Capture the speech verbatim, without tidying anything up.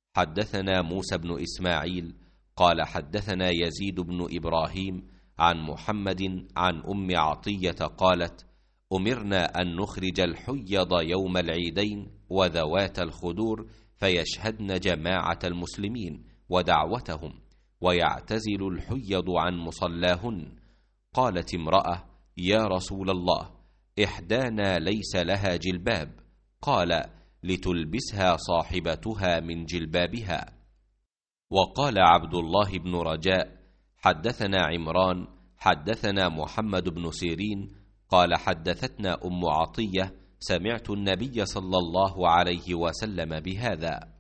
حدثنا موسى بن إسماعيل قال حدثنا يزيد بن إبراهيم عن محمد عن أم عطية قالت: أمرنا أن نخرج الحيض يوم العيدين وذوات الخدور فيشهدن جماعة المسلمين ودعوتهم، ويعتزل الحيض عن مصلاهن. قالت امرأة: يا رسول الله، إحدانا ليس لها جلباب. قال: لتلبسها صاحبتها من جلبابها. وقال عبد الله بن رجاء حدثنا عمران حدثنا محمد بن سيرين قال حدثتنا أم عطية: سمعت النبي صلى الله عليه وسلم بهذا.